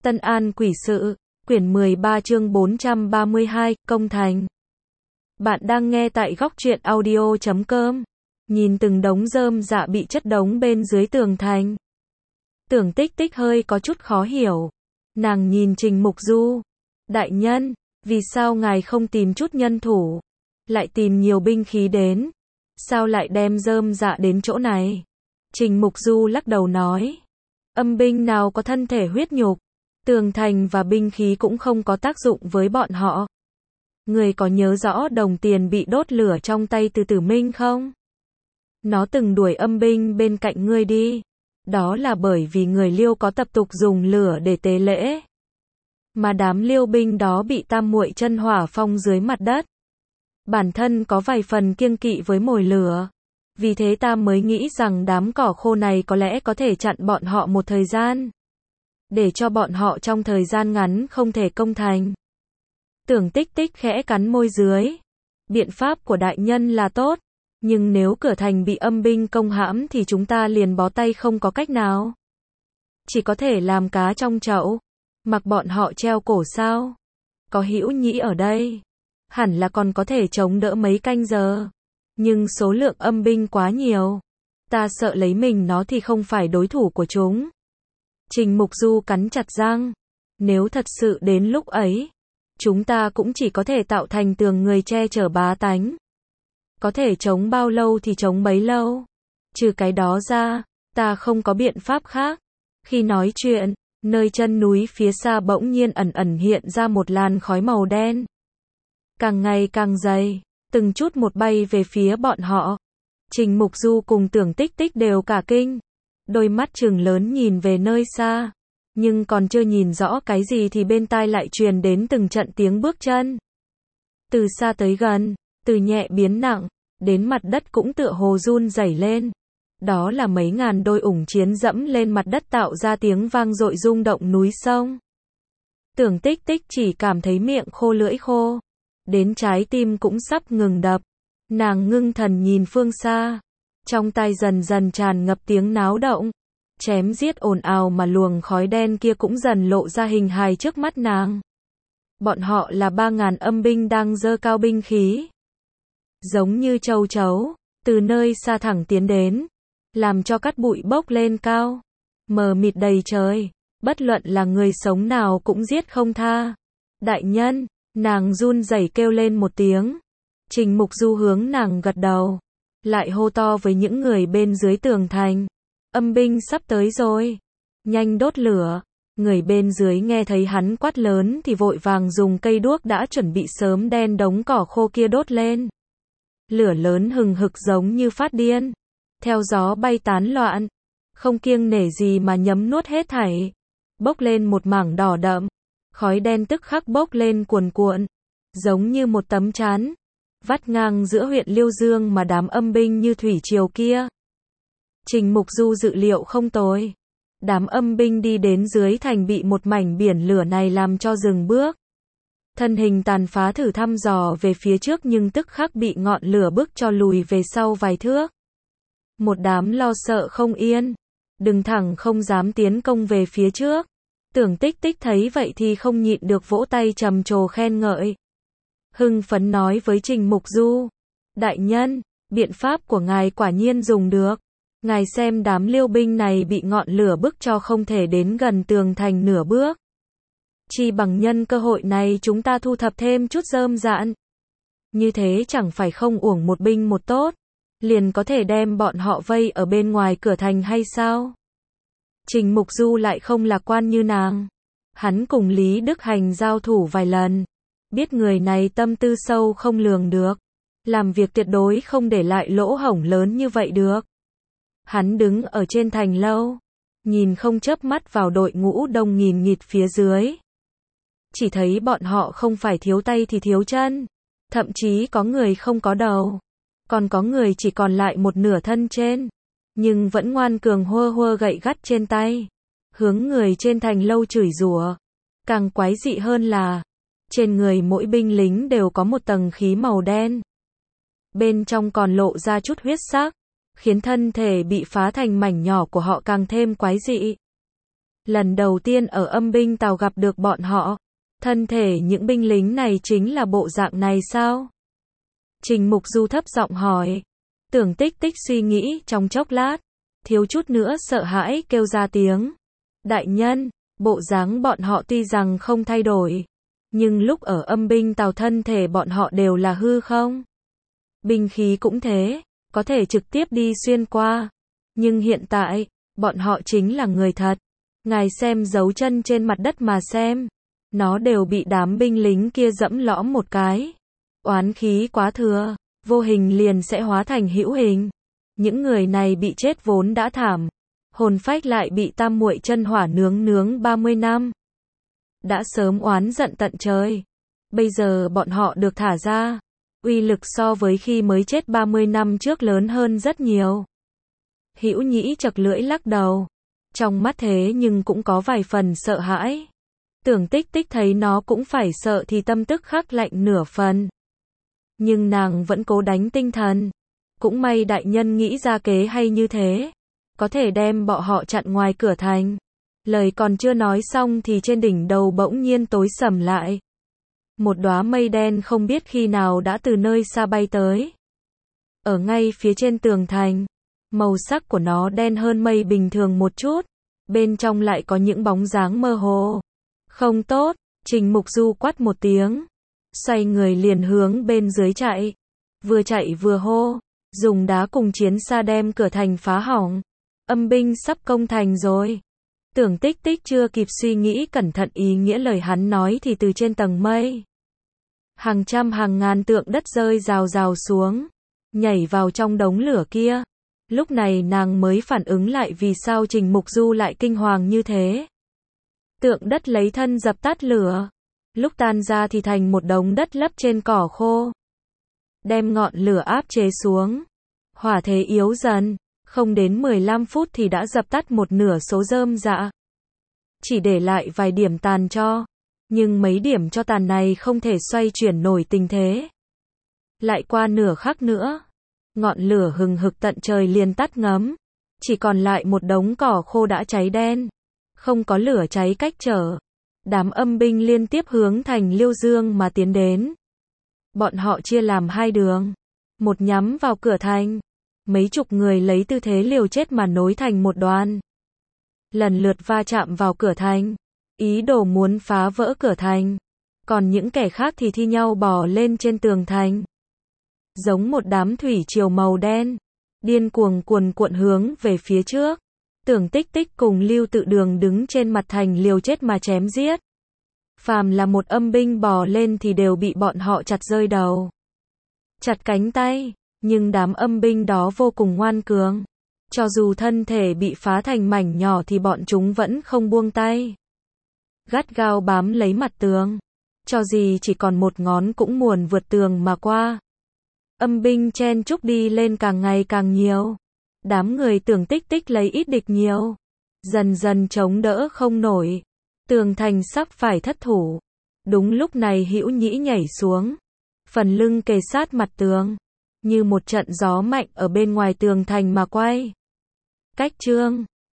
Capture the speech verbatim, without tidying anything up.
Tân An Quỷ Sự, quyển mười ba chương bốn trăm ba mươi hai, Công Thành. Bạn đang nghe tại góc truyện audio chấm com. Nhìn từng đống rơm rạ bị chất đống bên dưới tường thành. Tưởng Tích Tích hơi có chút khó hiểu. Nàng nhìn Trình Mục Du. Đại nhân, vì sao ngài không tìm chút nhân thủ, lại tìm nhiều binh khí đến? Sao lại đem rơm rạ đến chỗ này? Trình Mục Du lắc đầu nói. Âm binh nào có thân thể huyết nhục, tường thành và binh khí cũng không có tác dụng với bọn họ. Người có nhớ rõ đồng tiền bị đốt lửa trong tay từ Tử Minh không? Nó từng đuổi âm binh bên cạnh ngươi đi. Đó là bởi vì người Liêu có tập tục dùng lửa để tế lễ. Mà đám Liêu binh đó bị tam muội chân hỏa phong dưới mặt đất. Bản thân có vài phần kiêng kỵ với mồi lửa. Vì thế ta mới nghĩ rằng đám cỏ khô này có lẽ có thể chặn bọn họ một thời gian. Để cho bọn họ trong thời gian ngắn không thể công thành. Tưởng Tích Tích khẽ cắn môi dưới. Biện pháp của đại nhân là tốt. Nhưng nếu cửa thành bị âm binh công hãm thì chúng ta liền bó tay không có cách nào. Chỉ có thể làm cá trong chậu. Mặc bọn họ treo cổ sao? Có Hữu Nhĩ ở đây. Hẳn là còn có thể chống đỡ mấy canh giờ. Nhưng số lượng âm binh quá nhiều. Ta sợ lấy mình nó thì không phải đối thủ của chúng. Trình Mục Du cắn chặt răng. Nếu thật sự đến lúc ấy, chúng ta cũng chỉ có thể tạo thành tường người che chở bá tánh. Có thể chống bao lâu thì chống bấy lâu. Trừ cái đó ra, ta không có biện pháp khác. Khi nói chuyện, nơi chân núi phía xa bỗng nhiên ẩn ẩn hiện ra một làn khói màu đen. Càng ngày càng dày, từng chút một bay về phía bọn họ. Trình Mục Du cùng Tưởng Tích Tích đều cả kinh. Đôi mắt trừng lớn nhìn về nơi xa. Nhưng còn chưa nhìn rõ cái gì thì bên tai lại truyền đến từng trận tiếng bước chân. Từ xa tới gần, từ nhẹ biến nặng, đến mặt đất cũng tựa hồ run rẩy lên. Đó là mấy ngàn đôi ủng chiến dẫm lên mặt đất tạo ra tiếng vang dội rung động núi sông. Tưởng Tích Tích chỉ cảm thấy miệng khô lưỡi khô. Đến trái tim cũng sắp ngừng đập. Nàng ngưng thần nhìn phương xa. Trong tai dần dần tràn ngập tiếng náo động. Chém giết ồn ào mà luồng khói đen kia cũng dần lộ ra hình hài trước mắt nàng. Bọn họ là ba ngàn âm binh đang giơ cao binh khí. Giống như châu chấu, từ nơi xa thẳng tiến đến. Làm cho cát bụi bốc lên cao. Mờ mịt đầy trời. Bất luận là người sống nào cũng giết không tha. Đại nhân, nàng run rẩy kêu lên một tiếng. Trình Mục Du hướng nàng gật đầu. Lại hô to với những người bên dưới tường thành. Âm binh sắp tới rồi. Nhanh đốt lửa. Người bên dưới nghe thấy hắn quát lớn thì vội vàng dùng cây đuốc đã chuẩn bị sớm đen đống cỏ khô kia đốt lên. Lửa lớn hừng hực giống như phát điên. Theo gió bay tán loạn. Không kiêng nể gì mà nhấm nuốt hết thảy. Bốc lên một mảng đỏ đậm. Khói đen tức khắc bốc lên cuồn cuộn. Giống như một tấm chắn. Vắt ngang giữa huyện Liêu Dương mà đám âm binh như thủy triều kia. Trình Mục Du dự liệu không tồi. Đám âm binh đi đến dưới thành bị một mảnh biển lửa này làm cho dừng bước. Thân hình tàn phá thử thăm dò về phía trước nhưng tức khắc bị ngọn lửa bức cho lùi về sau vài thước. Một đám lo sợ không yên. Đứng thẳng không dám tiến công về phía trước. Tưởng Tích Tích thấy vậy thì không nhịn được vỗ tay trầm trồ khen ngợi. Hưng phấn nói với Trình Mục Du. Đại nhân, biện pháp của ngài quả nhiên dùng được. Ngài xem đám Liêu binh này bị ngọn lửa bức cho không thể đến gần tường thành nửa bước. Chỉ bằng nhân cơ hội này chúng ta thu thập thêm chút rơm rạ. Như thế chẳng phải không uổng một binh một tốt. Liền có thể đem bọn họ vây ở bên ngoài cửa thành hay sao? Trình Mục Du lại không lạc quan như nàng. Hắn cùng Lý Đức Hành giao thủ vài lần. Biết người này tâm tư sâu không lường được. Làm việc tuyệt đối không để lại lỗ hổng lớn như vậy được. Hắn đứng ở trên thành lâu. Nhìn không chớp mắt vào đội ngũ đông nghìn nghịt phía dưới. Chỉ thấy bọn họ không phải thiếu tay thì thiếu chân. Thậm chí có người không có đầu. Còn có người chỉ còn lại một nửa thân trên. Nhưng vẫn ngoan cường hơ hơ gậy gắt trên tay. Hướng người trên thành lâu chửi rủa. Càng quái dị hơn là trên người mỗi binh lính đều có một tầng khí màu đen. Bên trong còn lộ ra chút huyết sắc. Khiến thân thể bị phá thành mảnh nhỏ của họ càng thêm quái dị. Lần đầu tiên ở âm binh tàu gặp được bọn họ, thân thể những binh lính này chính là bộ dạng này sao? Trình Mục Du thấp giọng hỏi. Tưởng Tích Tích suy nghĩ trong chốc lát, thiếu chút nữa sợ hãi kêu ra tiếng. Đại nhân, bộ dáng bọn họ tuy rằng không thay đổi, nhưng lúc ở âm binh tàu thân thể bọn họ đều là hư không? Binh khí cũng thế, có thể trực tiếp đi xuyên qua. Nhưng hiện tại, bọn họ chính là người thật. Ngài xem dấu chân trên mặt đất mà xem. Nó đều bị đám binh lính kia dẫm lõm một cái. Oán khí quá thừa, vô hình liền sẽ hóa thành hữu hình. Những người này bị chết vốn đã thảm. Hồn phách lại bị tam muội chân hỏa nướng nướng ba mươi năm. Đã sớm oán giận tận trời. Bây giờ bọn họ được thả ra. Uy lực so với khi mới chết ba mươi năm trước lớn hơn rất nhiều. Hữu Nhĩ chật lưỡi lắc đầu. Trong mắt thế nhưng cũng có vài phần sợ hãi. Tưởng Tích Tích thấy nó cũng phải sợ thì tâm tức khắc lạnh nửa phần. Nhưng nàng vẫn cố đánh tinh thần. Cũng may đại nhân nghĩ ra kế hay như thế. Có thể đem bọn họ chặn ngoài cửa thành. Lời còn chưa nói xong thì trên đỉnh đầu bỗng nhiên tối sầm lại. Một đóa mây đen không biết khi nào đã từ nơi xa bay tới. Ở ngay phía trên tường thành, màu sắc của nó đen hơn mây bình thường một chút. Bên trong lại có những bóng dáng mơ hồ. Không tốt, Trình Mục Du quát một tiếng. Xoay người liền hướng bên dưới chạy. Vừa chạy vừa hô. Dùng đá cùng chiến xa đem cửa thành phá hỏng. Âm binh sắp công thành rồi. Tưởng Tích Tích chưa kịp suy nghĩ cẩn thận ý nghĩa lời hắn nói thì từ trên tầng mây. Hàng trăm hàng ngàn tượng đất rơi rào rào xuống. Nhảy vào trong đống lửa kia. Lúc này nàng mới phản ứng lại vì sao Trình Mục Du lại kinh hoàng như thế. Tượng đất lấy thân dập tắt lửa. Lúc tan ra thì thành một đống đất lấp trên cỏ khô. Đem ngọn lửa áp chế xuống. Hỏa thế yếu dần. Không đến mười lăm phút thì đã dập tắt một nửa số rơm rạ. Chỉ để lại vài điểm tàn tro. Nhưng mấy điểm cho tàn này không thể xoay chuyển nổi tình thế. Lại qua nửa khắc nữa. Ngọn lửa hừng hực tận trời liền tắt ngấm. Chỉ còn lại một đống cỏ khô đã cháy đen. Không có lửa cháy cách trở. Đám âm binh liên tiếp hướng thành Liêu Dương mà tiến đến. Bọn họ chia làm hai đường. Một nhắm vào cửa thành. Mấy chục người lấy tư thế liều chết mà nối thành một đoàn. Lần lượt va chạm vào cửa thành. Ý đồ muốn phá vỡ cửa thành. Còn những kẻ khác thì thi nhau bò lên trên tường thành. Giống một đám thủy triều màu đen. Điên cuồng cuồn cuộn hướng về phía trước. Tưởng Tích Tích cùng Lưu Tự Đường đứng trên mặt thành liều chết mà chém giết. Phàm là một âm binh bò lên thì đều bị bọn họ chặt rơi đầu. Chặt cánh tay. Nhưng đám âm binh đó vô cùng ngoan cường. Cho dù thân thể bị phá thành mảnh nhỏ thì bọn chúng vẫn không buông tay. Gắt gao bám lấy mặt tường. Cho gì chỉ còn một ngón cũng muốn vượt tường mà qua. Âm binh chen chúc đi lên càng ngày càng nhiều. Đám người Tưởng Tích Tích lấy ít địch nhiều. Dần dần chống đỡ không nổi. Tường thành sắp phải thất thủ. Đúng lúc này Hữu Nhĩ nhảy xuống. Phần lưng kề sát mặt tường. Như một trận gió mạnh ở bên ngoài tường thành mà quay. Cách chương